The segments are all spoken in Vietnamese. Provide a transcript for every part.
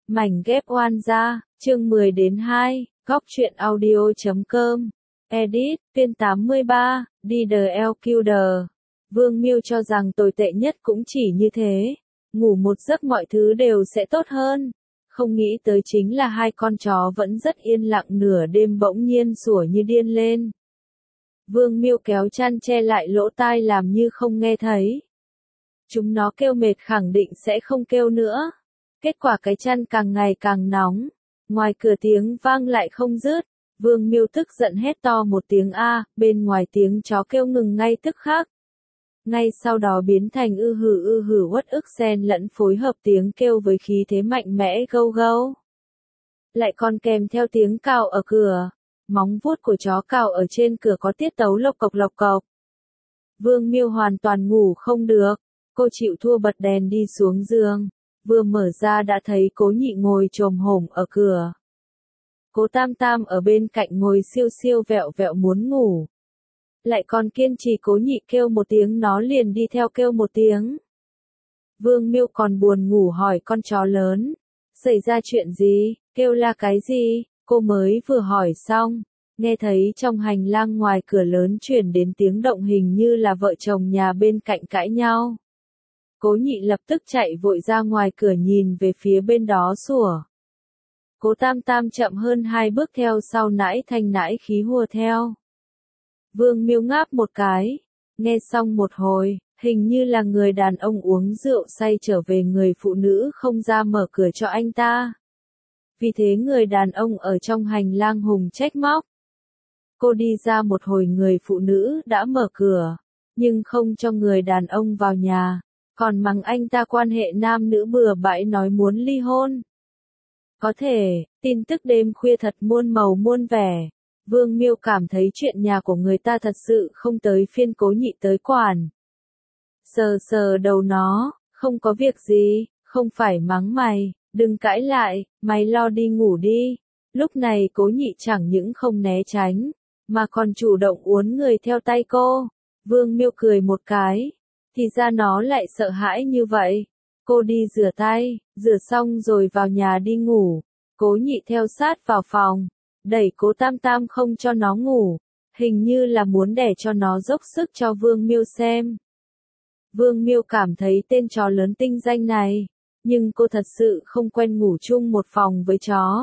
Mảnh ghép oan gia, chương 10 đến 2, góc truyện audio.com. Edit, phiên 83, đi the LQD. Vương Miêu cho rằng tồi tệ nhất cũng chỉ như thế. Ngủ một giấc mọi thứ đều sẽ tốt hơn. Không nghĩ tới chính là hai con chó vẫn rất yên lặng, nửa đêm bỗng nhiên sủa như điên lên. Vương Miêu kéo chăn che lại lỗ tai làm như không nghe thấy. Chúng nó kêu mệt khẳng định sẽ không kêu nữa. Kết quả cái chăn càng ngày càng nóng. Ngoài cửa tiếng vang lại không dứt. Vương Miêu tức giận hét to một tiếng a, bên ngoài tiếng chó kêu ngừng ngay tức khắc. Ngay sau đó biến thành ư hử uất ức xen lẫn phối hợp tiếng kêu với khí thế mạnh mẽ gâu gâu. Lại còn kèm theo tiếng cào ở cửa. Móng vuốt của chó cào ở trên cửa có tiết tấu lộc cộc lộc cộc. Vương Miêu hoàn toàn ngủ không được. Cô chịu thua bật đèn đi xuống giường. Vừa mở ra đã thấy Cố Nhị ngồi chồm hổm ở cửa. Cố Tam Tam ở bên cạnh ngồi siêu siêu vẹo vẹo muốn ngủ. Lại còn kiên trì Cố Nhị kêu một tiếng nó liền đi theo kêu một tiếng. Vương Miêu còn buồn ngủ hỏi con chó lớn. Xảy ra chuyện gì, kêu là cái gì, cô mới vừa hỏi xong. Nghe thấy trong hành lang ngoài cửa lớn truyền đến tiếng động hình như là vợ chồng nhà bên cạnh cãi nhau. Cố Nhị lập tức chạy vội ra ngoài cửa nhìn về phía bên đó sủa. Cố Tam Tam chậm hơn 2 bước theo sau nãi thanh nãi khí hùa theo. Vương Miêu ngáp một cái, nghe xong một hồi, hình như là người đàn ông uống rượu say trở về, người phụ nữ không ra mở cửa cho anh ta. Vì thế người đàn ông ở trong hành lang hùng trách móc. Cô đi ra một hồi người phụ nữ đã mở cửa, nhưng không cho người đàn ông vào nhà. Còn mắng anh ta quan hệ nam nữ bừa bãi nói muốn ly hôn. Có thể, tin tức đêm khuya thật muôn màu muôn vẻ. Vương Miêu cảm thấy chuyện nhà của người ta thật sự không tới phiên Cố Nhị tới quản. Sờ sờ đầu nó, không có việc gì, không phải mắng mày, đừng cãi lại, mày lo đi ngủ đi. Lúc này Cố Nhị chẳng những không né tránh, mà còn chủ động uốn người theo tay cô. Vương Miêu cười một cái. Thì ra nó lại sợ hãi như vậy. Cô đi rửa tay, rửa xong rồi vào nhà đi ngủ. Cố Nhị theo sát vào phòng, đẩy Cố Tam Tam không cho nó ngủ, hình như là muốn để cho nó dốc sức cho Vương Miêu xem. Vương Miêu cảm thấy tên chó lớn tinh danh này, nhưng cô thật sự không quen ngủ chung một phòng với chó.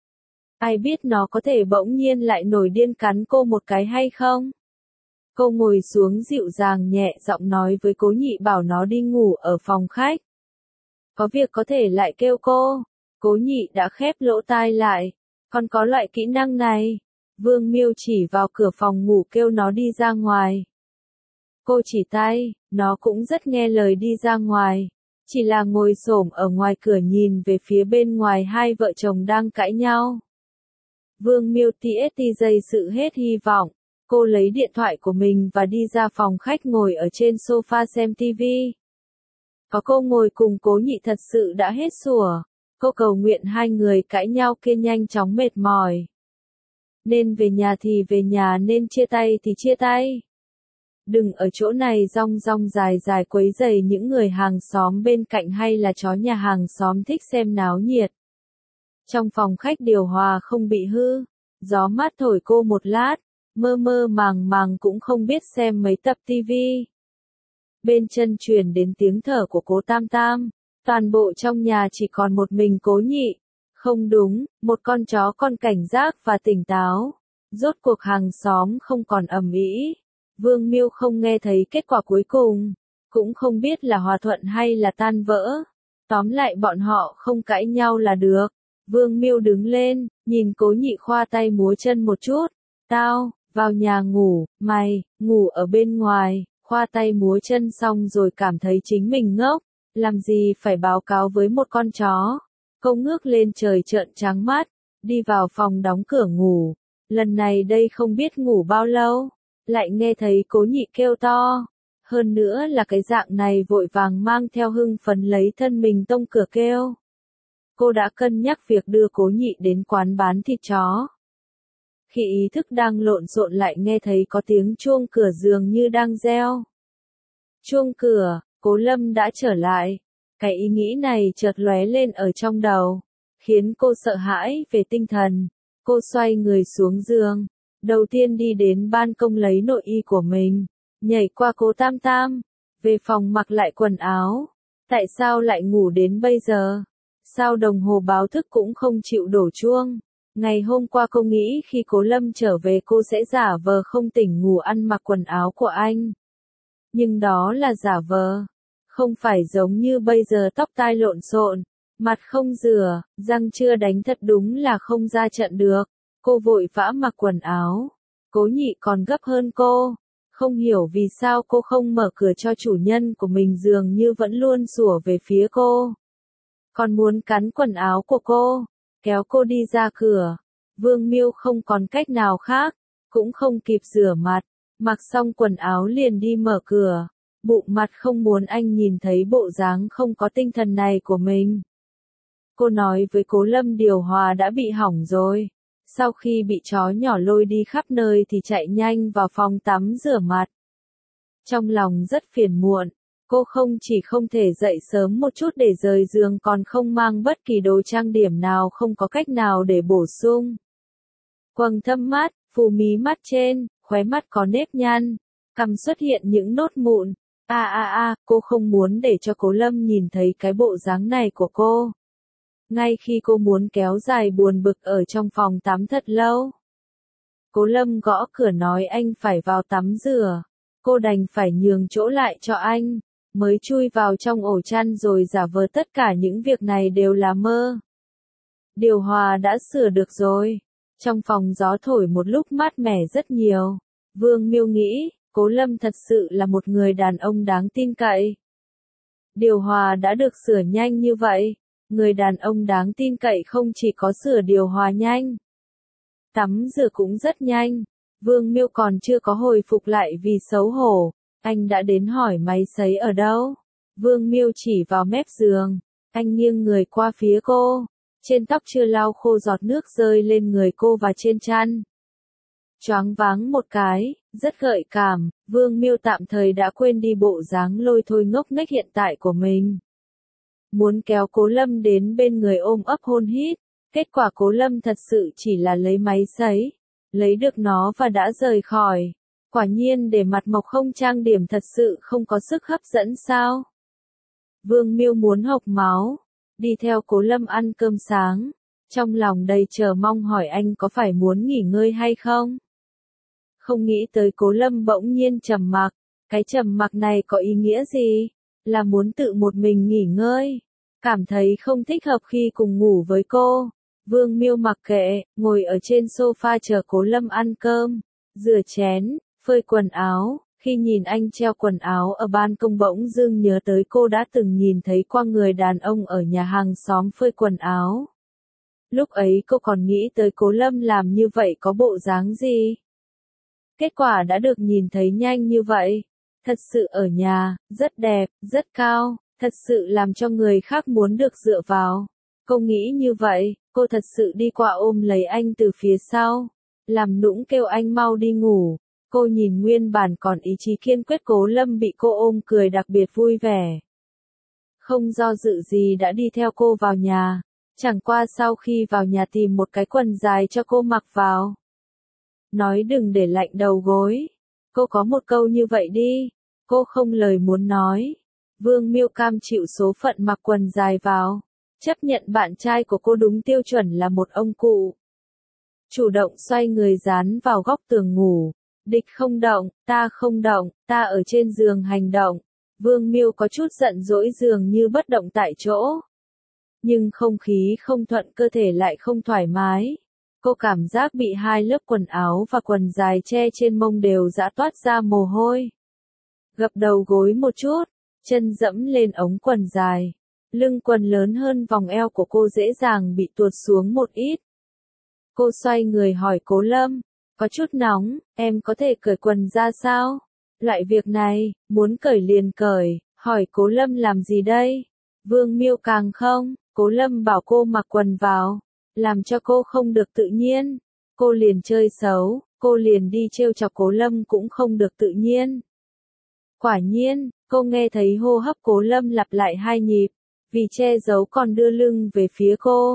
Ai biết nó có thể bỗng nhiên lại nổi điên cắn cô một cái hay không? Cô ngồi xuống dịu dàng nhẹ giọng nói với Cố Nhị bảo nó đi ngủ ở phòng khách. Có việc có thể lại kêu cô. Cố Nhị đã khép lỗ tai lại. Còn có loại kỹ năng này. Vương Miêu chỉ vào cửa phòng ngủ kêu nó đi ra ngoài. Cô chỉ tay, nó cũng rất nghe lời đi ra ngoài. Chỉ là ngồi xổm ở ngoài cửa nhìn về phía bên ngoài hai vợ chồng đang cãi nhau. Vương Miêu dây sự hết hy vọng. Cô lấy điện thoại của mình và đi ra phòng khách ngồi ở trên sofa xem TV. Có cô ngồi cùng Cố Nhị thật sự đã hết sủa. Cô cầu nguyện hai người cãi nhau kia nhanh chóng mệt mỏi. Nên về nhà thì về nhà, nên chia tay thì chia tay. Đừng ở chỗ này rong rong dài dài quấy rầy những người hàng xóm bên cạnh hay là chó nhà hàng xóm thích xem náo nhiệt. Trong phòng khách điều hòa không bị hư. Gió mát thổi cô một lát. Mơ mơ màng màng cũng không biết xem mấy tập TV. Bên chân truyền đến tiếng thở của Cố Tam Tam. Toàn bộ trong nhà chỉ còn một mình Cố Nhị. Không đúng, một con chó con cảnh giác và tỉnh táo. Rốt cuộc hàng xóm không còn ầm ĩ. Vương Miêu không nghe thấy kết quả cuối cùng. Cũng không biết là hòa thuận hay là tan vỡ. Tóm lại bọn họ không cãi nhau là được. Vương Miêu đứng lên, nhìn Cố Nhị khoa tay múa chân một chút. Tao vào nhà ngủ, mày, ngủ ở bên ngoài, khoa tay múa chân xong rồi cảm thấy chính mình ngốc, làm gì phải báo cáo với một con chó. Cô ngước lên trời trợn trắng mắt, đi vào phòng đóng cửa ngủ. Lần này đây không biết ngủ bao lâu, lại nghe thấy Cố Nhị kêu to. Hơn nữa là cái dạng này vội vàng mang theo hưng phấn lấy thân mình tông cửa kêu. Cô đã cân nhắc việc đưa Cố Nhị đến quán bán thịt chó. Khi ý thức đang lộn xộn lại nghe thấy có tiếng chuông cửa dường như đang reo. Chuông cửa, Cố Lâm đã trở lại. Cái ý nghĩ này chợt lóe lên ở trong đầu. khiến cô sợ hãi về tinh thần. Cô xoay người xuống giường, đầu tiên đi đến ban công lấy nội y của mình, nhảy qua cố Tam Tam, về phòng mặc lại quần áo. Tại sao lại ngủ đến bây giờ? Sao đồng hồ báo thức cũng không chịu đổ chuông? Ngày hôm qua cô nghĩ khi Cố Lâm trở về cô sẽ giả vờ không tỉnh ngủ ăn mặc quần áo của anh. Nhưng đó là giả vờ. Không phải giống như bây giờ tóc tai lộn xộn, mặt không rửa, răng chưa đánh, thật đúng là không ra trận được. Cô vội vã mặc quần áo. Cố Nhị còn gấp hơn cô. Không hiểu vì sao cô không mở cửa cho chủ nhân của mình, dường như vẫn luôn sủa về phía cô. Còn muốn cắn quần áo của cô, kéo cô đi ra cửa. Vương Miêu không còn cách nào khác, cũng không kịp rửa mặt, mặc xong quần áo liền đi mở cửa, bụng mặt không muốn anh nhìn thấy bộ dáng không có tinh thần này của mình. Cô nói với Cố Lâm điều hòa đã bị hỏng rồi. Sau khi bị chó nhỏ lôi đi khắp nơi thì chạy nhanh vào phòng tắm rửa mặt. Trong lòng rất phiền muộn, cô không chỉ không thể dậy sớm một chút để rời giường, còn không mang bất kỳ đồ trang điểm nào, không có cách nào để bổ sung. Quầng thâm mắt, phù mí mắt trên, khóe mắt có nếp nhăn, cằm xuất hiện những nốt mụn. Cô không muốn để cho Cố Lâm nhìn thấy cái bộ dáng này của cô. Ngay khi cô muốn kéo dài buồn bực ở trong phòng tắm thật lâu, Cố Lâm gõ cửa nói anh phải vào tắm rửa. Cô đành phải nhường chỗ lại cho anh, mới chui vào trong ổ chăn rồi giả vờ tất cả những việc này đều là mơ. Điều hòa đã sửa được rồi. Trong phòng gió thổi một lúc mát mẻ rất nhiều. Vương Miêu nghĩ, Cố Lâm thật sự là một người đàn ông đáng tin cậy. Điều hòa đã được sửa nhanh như vậy. Người đàn ông đáng tin cậy không chỉ có sửa điều hòa nhanh, tắm rửa cũng rất nhanh. Vương Miêu còn chưa có hồi phục lại vì xấu hổ, anh đã đến hỏi máy sấy ở đâu. Vương Miêu chỉ vào mép giường, anh nghiêng người qua phía cô, trên tóc chưa lau khô giọt nước rơi lên người cô và trên chăn. Choáng váng một cái, rất gợi cảm, Vương Miêu tạm thời đã quên đi bộ dáng lôi thôi ngốc nghếch hiện tại của mình. Muốn kéo Cố Lâm đến bên người ôm ấp hôn hít, kết quả Cố Lâm thật sự chỉ là lấy máy sấy, lấy được nó và đã rời khỏi. Quả nhiên để mặt mộc không trang điểm thật sự không có sức hấp dẫn sao? Vương Miêu muốn hộc máu, đi theo Cố Lâm ăn cơm sáng, trong lòng đầy chờ mong hỏi anh có phải muốn nghỉ ngơi hay không? Không nghĩ tới Cố Lâm bỗng nhiên trầm mặc, cái trầm mặc này có ý nghĩa gì? Là muốn tự một mình nghỉ ngơi, cảm thấy không thích hợp khi cùng ngủ với cô. Vương Miêu mặc kệ, ngồi ở trên sofa chờ Cố Lâm ăn cơm, rửa chén, phơi quần áo. Khi nhìn anh treo quần áo ở ban công bỗng dưng nhớ tới cô đã từng nhìn thấy qua người đàn ông ở nhà hàng xóm phơi quần áo. Lúc ấy cô còn nghĩ tới Cố Lâm làm như vậy có bộ dáng gì. Kết quả đã được nhìn thấy nhanh như vậy. Thật sự ở nhà, rất đẹp, rất cao, thật sự làm cho người khác muốn được dựa vào. Cô nghĩ như vậy, cô thật sự đi qua ôm lấy anh từ phía sau, làm nũng kêu anh mau đi ngủ. Cô nhìn nguyên bản còn ý chí kiên quyết Cố Lâm bị cô ôm cười đặc biệt vui vẻ. Không do dự gì đã đi theo cô vào nhà, chẳng qua sau khi vào nhà tìm một cái quần dài cho cô mặc vào. Nói đừng để lạnh đầu gối. Cô có một câu như vậy đi. Cô không lời muốn nói. Vương Miêu cam chịu số phận mặc quần dài vào. Chấp nhận bạn trai của cô đúng tiêu chuẩn là một ông cụ. Chủ động xoay người dán vào góc tường ngủ. Địch không động, ta không động, ta ở trên giường hành động. Vương Miêu có chút giận dỗi dường như bất động tại chỗ. Nhưng không khí không thuận, cơ thể lại không thoải mái. Cô cảm giác bị hai lớp quần áo và quần dài che trên mông đều dã toát ra mồ hôi. Gập đầu gối một chút, chân dẫm lên ống quần dài. Lưng quần lớn hơn vòng eo của cô dễ dàng bị tuột xuống một ít. Cô xoay người hỏi Cố Lâm, có chút nóng, em có thể cởi quần ra sao? Loại việc này, muốn cởi liền cởi, hỏi Cố Lâm làm gì đây? Vương Miêu càng không, Cố Lâm bảo cô mặc quần vào, làm cho cô không được tự nhiên. Cô liền chơi xấu, cô liền đi trêu chọc Cố Lâm cũng không được tự nhiên. Quả nhiên, cô nghe thấy hô hấp Cố Lâm lặp lại 2 nhịp, vì che giấu còn đưa lưng về phía cô.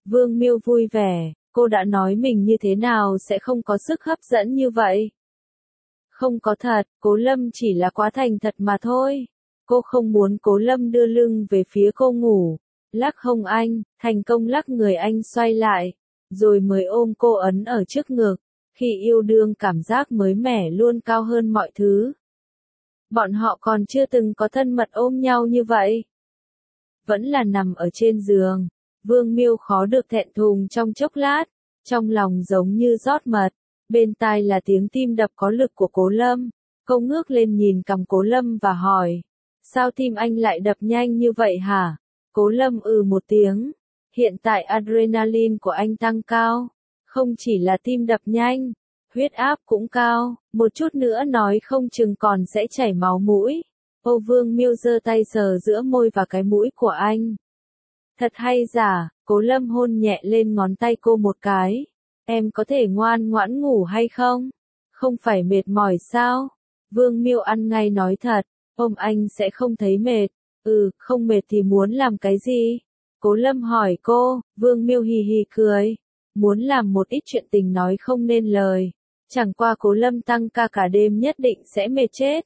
Vương Miêu vui vẻ, cô đã nói mình như thế nào sẽ không có sức hấp dẫn như vậy. Không có thật, Cố Lâm chỉ là quá thành thật mà thôi. Cô không muốn Cố Lâm đưa lưng về phía cô ngủ. Lắc hông anh, thành công lắc người anh xoay lại, rồi mới ôm cô ấn ở trước ngực. Khi yêu đương cảm giác mới mẻ luôn cao hơn mọi thứ. Bọn họ còn chưa từng có thân mật ôm nhau như vậy. Vẫn là nằm ở trên giường, Vương Miêu khó được thẹn thùng trong chốc lát, trong lòng giống như rót mật, bên tai là tiếng tim đập có lực của Cố Lâm. Cô ngước lên nhìn cằm Cố Lâm và hỏi, sao tim anh lại đập nhanh như vậy hả? Cố Lâm một tiếng, hiện tại adrenaline của anh tăng cao, không chỉ là tim đập nhanh, huyết áp cũng cao, một chút nữa nói không chừng còn sẽ chảy máu mũi. Ô Vương Miêu giơ tay sờ giữa môi và cái mũi của anh. Thật hay giả, Cố Lâm hôn nhẹ lên ngón tay cô một cái. Em có thể ngoan ngoãn ngủ hay không? Không phải mệt mỏi sao? Vương Miêu ăn ngay nói thật, ôm anh sẽ không thấy mệt. Không mệt thì muốn làm cái gì? Cố Lâm hỏi cô, Vương Miêu hì hì cười. Muốn làm một ít chuyện tình nói không nên lời. Chẳng qua Cố Lâm tăng ca cả đêm nhất định sẽ mệt chết.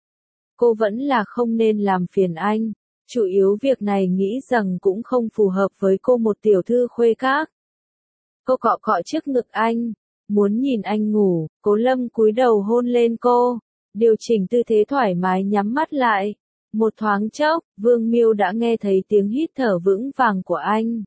Cô vẫn là không nên làm phiền anh. Chủ yếu việc này nghĩ rằng cũng không phù hợp với cô một tiểu thư khuê các. Cô cọ cọ trước ngực anh, muốn nhìn anh ngủ, Cố Lâm cúi đầu hôn lên cô, điều chỉnh tư thế thoải mái nhắm mắt lại. Một thoáng chốc, Vương Miêu đã nghe thấy tiếng hít thở vững vàng của anh.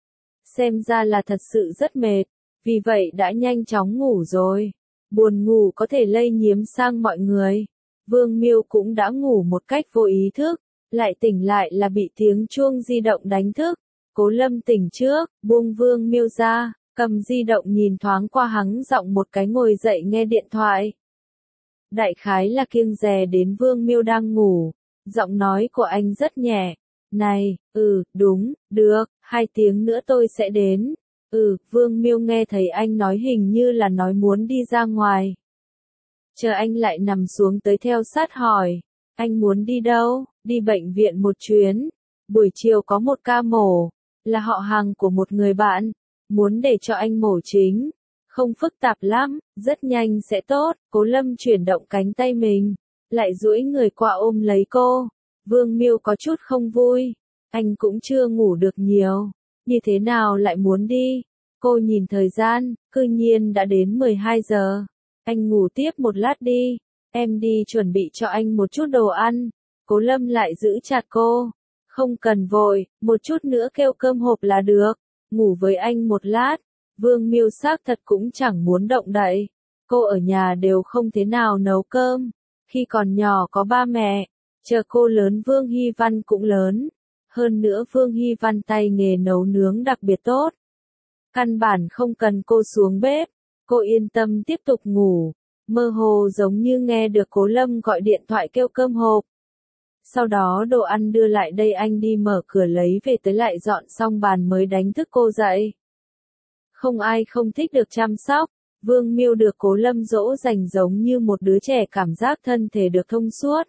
Xem ra là thật sự rất mệt, vì vậy đã nhanh chóng ngủ rồi. Buồn ngủ có thể lây nhiễm sang mọi người. Vương Miêu cũng đã ngủ một cách vô ý thức, lại tỉnh lại là bị tiếng chuông di động đánh thức. Cố Lâm tỉnh trước, buông Vương Miêu ra, cầm di động nhìn thoáng qua hắng giọng một cái ngồi dậy nghe điện thoại. Đại khái là kiêng dè đến Vương Miêu đang ngủ, giọng nói của anh rất nhẹ. Này, đúng, được, 2 tiếng nữa tôi sẽ đến. Vương Miêu nghe thấy anh nói hình như là nói muốn đi ra ngoài. Chờ anh lại nằm xuống tới theo sát hỏi, anh muốn đi đâu? Đi bệnh viện một chuyến. Buổi chiều có một ca mổ, là họ hàng của một người bạn, muốn để cho anh mổ chính. Không phức tạp lắm, rất nhanh sẽ tốt. Cố Lâm chuyển động cánh tay mình, lại duỗi người qua ôm lấy cô. Vương Miêu có chút không vui, anh cũng chưa ngủ được nhiều, như thế nào lại muốn đi? Cô nhìn thời gian, cư nhiên đã đến 12 giờ. Anh ngủ tiếp một lát đi, em đi chuẩn bị cho anh một chút đồ ăn. Cố Lâm lại giữ chặt cô. Không cần vội, một chút nữa kêu cơm hộp là được. Ngủ với anh một lát. Vương Miêu xác thật cũng chẳng muốn động đậy. Cô ở nhà đều không thế nào nấu cơm. Khi còn nhỏ có ba mẹ. Chờ cô lớn Vương Hy Văn cũng lớn. Hơn nữa Vương Hy Văn tay nghề nấu nướng đặc biệt tốt. Căn bản không cần cô xuống bếp. Cô yên tâm tiếp tục ngủ. Mơ hồ giống như nghe được Cố Lâm gọi điện thoại kêu cơm hộp. Sau đó đồ ăn đưa lại đây anh đi mở cửa lấy về tới lại dọn xong bàn mới đánh thức cô dậy. Không ai không thích được chăm sóc. Vương Miêu được Cố Lâm dỗ dành giống như một đứa trẻ cảm giác thân thể được thông suốt.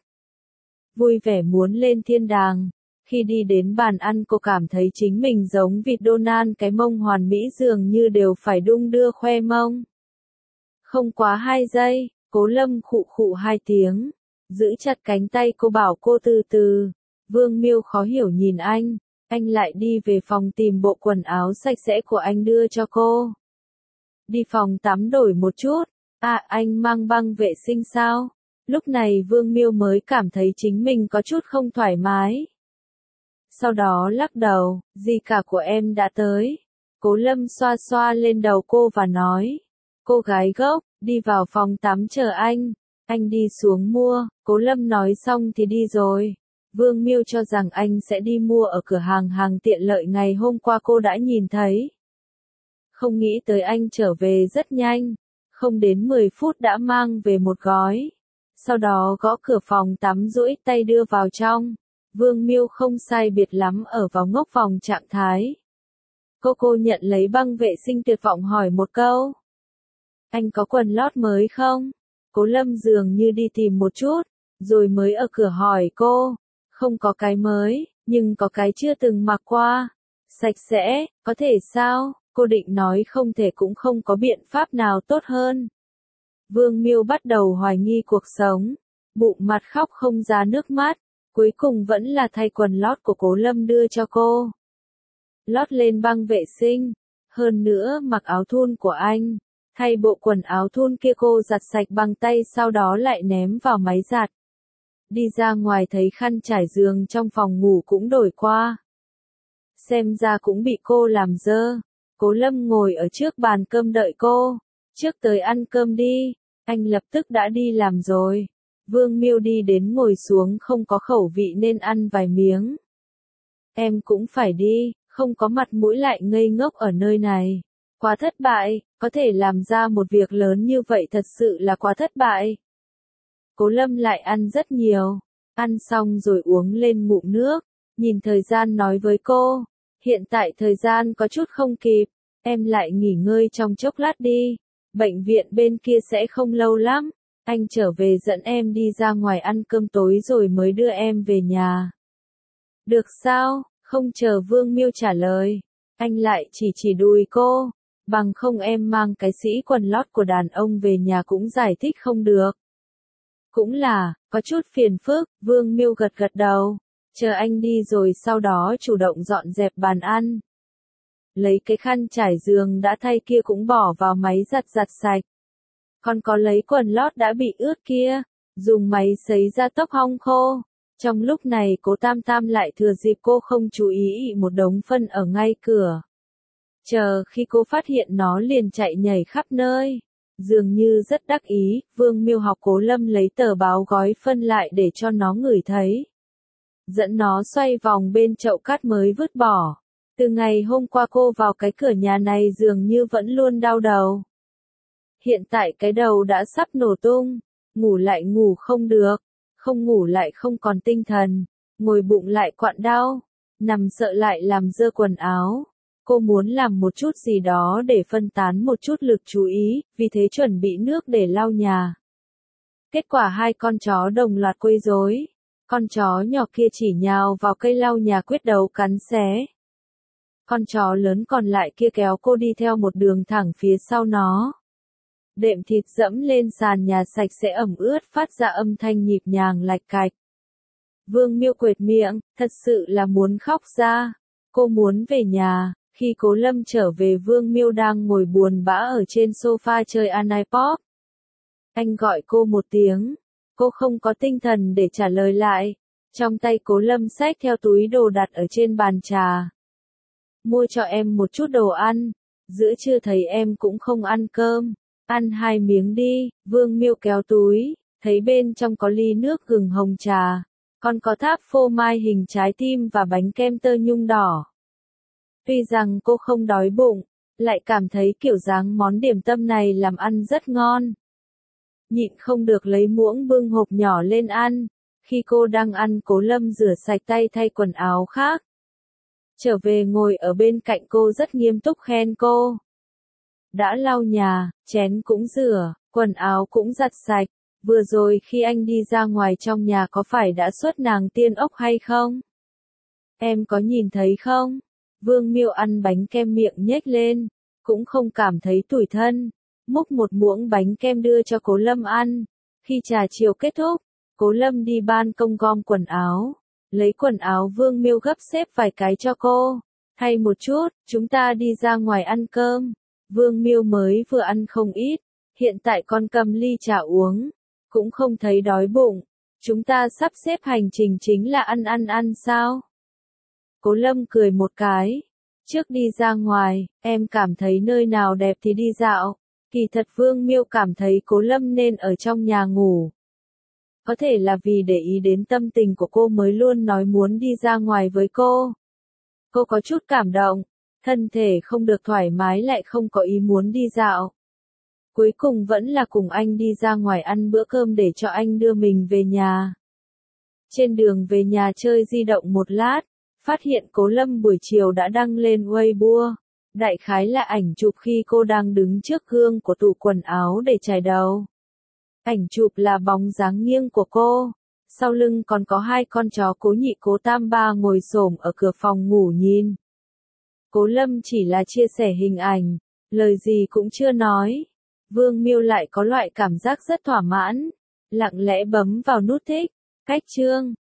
Vui vẻ muốn lên thiên đàng. Khi đi đến bàn ăn cô cảm thấy chính mình giống vịt Donald, cái mông hoàn mỹ dường như đều phải đung đưa khoe mông. Không quá 2 giây, Cố Lâm khụ khụ 2 tiếng, giữ chặt cánh tay cô bảo cô từ từ. Vương Miêu khó hiểu nhìn anh lại đi về phòng tìm bộ quần áo sạch sẽ của anh đưa cho cô. Đi phòng tắm đổi một chút, anh mang băng vệ sinh sao? Lúc này Vương Miêu mới cảm thấy chính mình có chút không thoải mái. Sau đó lắc đầu, gì cả của em đã tới. Cố Lâm xoa xoa lên đầu cô và nói, cô gái gốc, đi vào phòng tắm chờ anh đi xuống mua. Cố Lâm nói xong thì đi rồi. Vương Miêu cho rằng anh sẽ đi mua ở cửa hàng tiện lợi ngày hôm qua cô đã nhìn thấy. Không nghĩ tới anh trở về rất nhanh, không đến 10 phút đã mang về một gói. Sau đó gõ cửa phòng tắm duỗi tay đưa vào trong. Vương Miêu không sai biệt lắm ở vào ngốc vòng trạng thái. Cô nhận lấy băng vệ sinh tuyệt vọng hỏi một câu. Anh có quần lót mới không? Cố Lâm dường như đi tìm một chút, rồi mới ở cửa hỏi cô. Không có cái mới, nhưng có cái chưa từng mặc qua. Sạch sẽ, có thể sao? Cô định nói không thể cũng không có biện pháp nào tốt hơn. Vương Miêu bắt đầu hoài nghi cuộc sống, bụng mặt khóc không ra nước mắt, cuối cùng vẫn là thay quần lót của Cố Lâm đưa cho cô. Lót lên băng vệ sinh, hơn nữa mặc áo thun của anh, thay bộ quần áo thun kia cô giặt sạch bằng tay sau đó lại ném vào máy giặt. Đi ra ngoài thấy khăn trải giường trong phòng ngủ cũng đổi qua. Xem ra cũng bị cô làm dơ. Cố Lâm ngồi ở trước bàn cơm đợi cô. Trước tới ăn cơm đi, anh lập tức đã đi làm rồi. Vương Miêu đi đến ngồi xuống không có khẩu vị nên ăn vài miếng. Em cũng phải đi, không có mặt mũi lại ngây ngốc ở nơi này. Quá thất bại, có thể làm ra một việc lớn như vậy thật sự là quá thất bại. Cố Lâm lại ăn rất nhiều, ăn xong rồi uống lên ngụm nước, nhìn thời gian nói với cô, hiện tại thời gian có chút không kịp, em lại nghỉ ngơi trong chốc lát đi, bệnh viện bên kia sẽ không lâu lắm, anh trở về dẫn em đi ra ngoài ăn cơm tối rồi mới đưa em về nhà. Được sao? Không chờ Vương Miêu trả lời, anh lại chỉ đùi cô, bằng không em mang cái sĩ quần lót của đàn ông về nhà cũng giải thích không được. Cũng là, có chút phiền phức, Vương Miêu gật gật đầu, chờ anh đi rồi sau đó chủ động dọn dẹp bàn ăn. Lấy cái khăn trải giường đã thay kia cũng bỏ vào máy giặt sạch. Còn có lấy quần lót đã bị ướt kia, dùng máy sấy ra tóc hong khô. Trong lúc này Cố Tam Tam lại thừa dịp cô không chú ý một đống phân ở ngay cửa. Chờ khi cô phát hiện nó liền chạy nhảy khắp nơi. Dường như rất đắc ý, Vương Miêu học Cố Lâm lấy tờ báo gói phân lại để cho nó ngửi thấy. Dẫn nó xoay vòng bên chậu cát mới vứt bỏ. Từ ngày hôm qua cô vào cái cửa nhà này dường như vẫn luôn đau đầu. Hiện tại cái đầu đã sắp nổ tung, ngủ lại ngủ không được, không ngủ lại không còn tinh thần, ngồi bụng lại quặn đau, nằm sợ lại làm dơ quần áo. Cô muốn làm một chút gì đó để phân tán một chút lực chú ý, vì thế chuẩn bị nước để lau nhà. Kết quả hai con chó đồng loạt quấy rối. Con chó nhỏ kia chỉ nhào vào cây lau nhà quyết đấu cắn xé. Con chó lớn còn lại kia kéo cô đi theo một đường thẳng phía sau nó. Đệm thịt dẫm lên sàn nhà sạch sẽ ẩm ướt phát ra âm thanh nhịp nhàng lạch cạch. Vương Miêu quệt miệng, thật sự là muốn khóc ra. Cô muốn về nhà. Khi Cố Lâm trở về Vương Miêu đang ngồi buồn bã ở trên sofa chơi iPod. Anh gọi cô một tiếng. Cô không có tinh thần để trả lời lại. Trong tay Cố Lâm xách theo túi đồ đặt ở trên bàn trà. Mua cho em một chút đồ ăn. Giữa trưa thấy em cũng không ăn cơm. Ăn 2 miếng đi. Vương Miêu kéo túi. Thấy bên trong có ly nước gừng hồng trà. Còn có tháp phô mai hình trái tim và bánh kem tơ nhung đỏ. Tuy rằng cô không đói bụng, lại cảm thấy kiểu dáng món điểm tâm này làm ăn rất ngon. Nhịn không được lấy muỗng bưng hộp nhỏ lên ăn. Khi cô đang ăn Cố Lâm rửa sạch tay thay quần áo khác. Trở về ngồi ở bên cạnh cô rất nghiêm túc khen cô. Đã lau nhà, chén cũng rửa, quần áo cũng giặt sạch. Vừa rồi khi anh đi ra ngoài trong nhà có phải đã xuất nàng tiên ốc hay không? Em có nhìn thấy không? Vương Miêu ăn bánh kem miệng nhếch lên, cũng không cảm thấy tủi thân, múc một muỗng bánh kem đưa cho Cố Lâm ăn. Khi trà chiều kết thúc, Cố Lâm đi ban công gom quần áo, lấy quần áo Vương Miêu gấp xếp vài cái cho cô. Thay một chút, chúng ta đi ra ngoài ăn cơm. Vương Miêu mới vừa ăn không ít, hiện tại con cầm ly trà uống, cũng không thấy đói bụng. Chúng ta sắp xếp hành trình chính là ăn sao? Cố Lâm cười một cái. Trước đi ra ngoài, em cảm thấy nơi nào đẹp thì đi dạo. Kỳ thật Vương Miêu cảm thấy Cố Lâm nên ở trong nhà ngủ. Có thể là vì để ý đến tâm tình của cô mới luôn nói muốn đi ra ngoài với cô. Cô có chút cảm động, thân thể không được thoải mái lại không có ý muốn đi dạo. Cuối cùng vẫn là cùng anh đi ra ngoài ăn bữa cơm để cho anh đưa mình về nhà. Trên đường về nhà chơi di động một lát, phát hiện Cố Lâm buổi chiều đã đăng lên Weibo. Đại khái là ảnh chụp khi cô đang đứng trước gương của tủ quần áo để chải đầu. Ảnh chụp là bóng dáng nghiêng của cô. Sau lưng còn có hai con chó Cố Nhị Cố Tam Ba ngồi xổm ở cửa phòng ngủ nhìn. Cố Lâm chỉ là chia sẻ hình ảnh, lời gì cũng chưa nói. Vương Miêu lại có loại cảm giác rất thỏa mãn, lặng lẽ bấm vào nút thích. Cách chương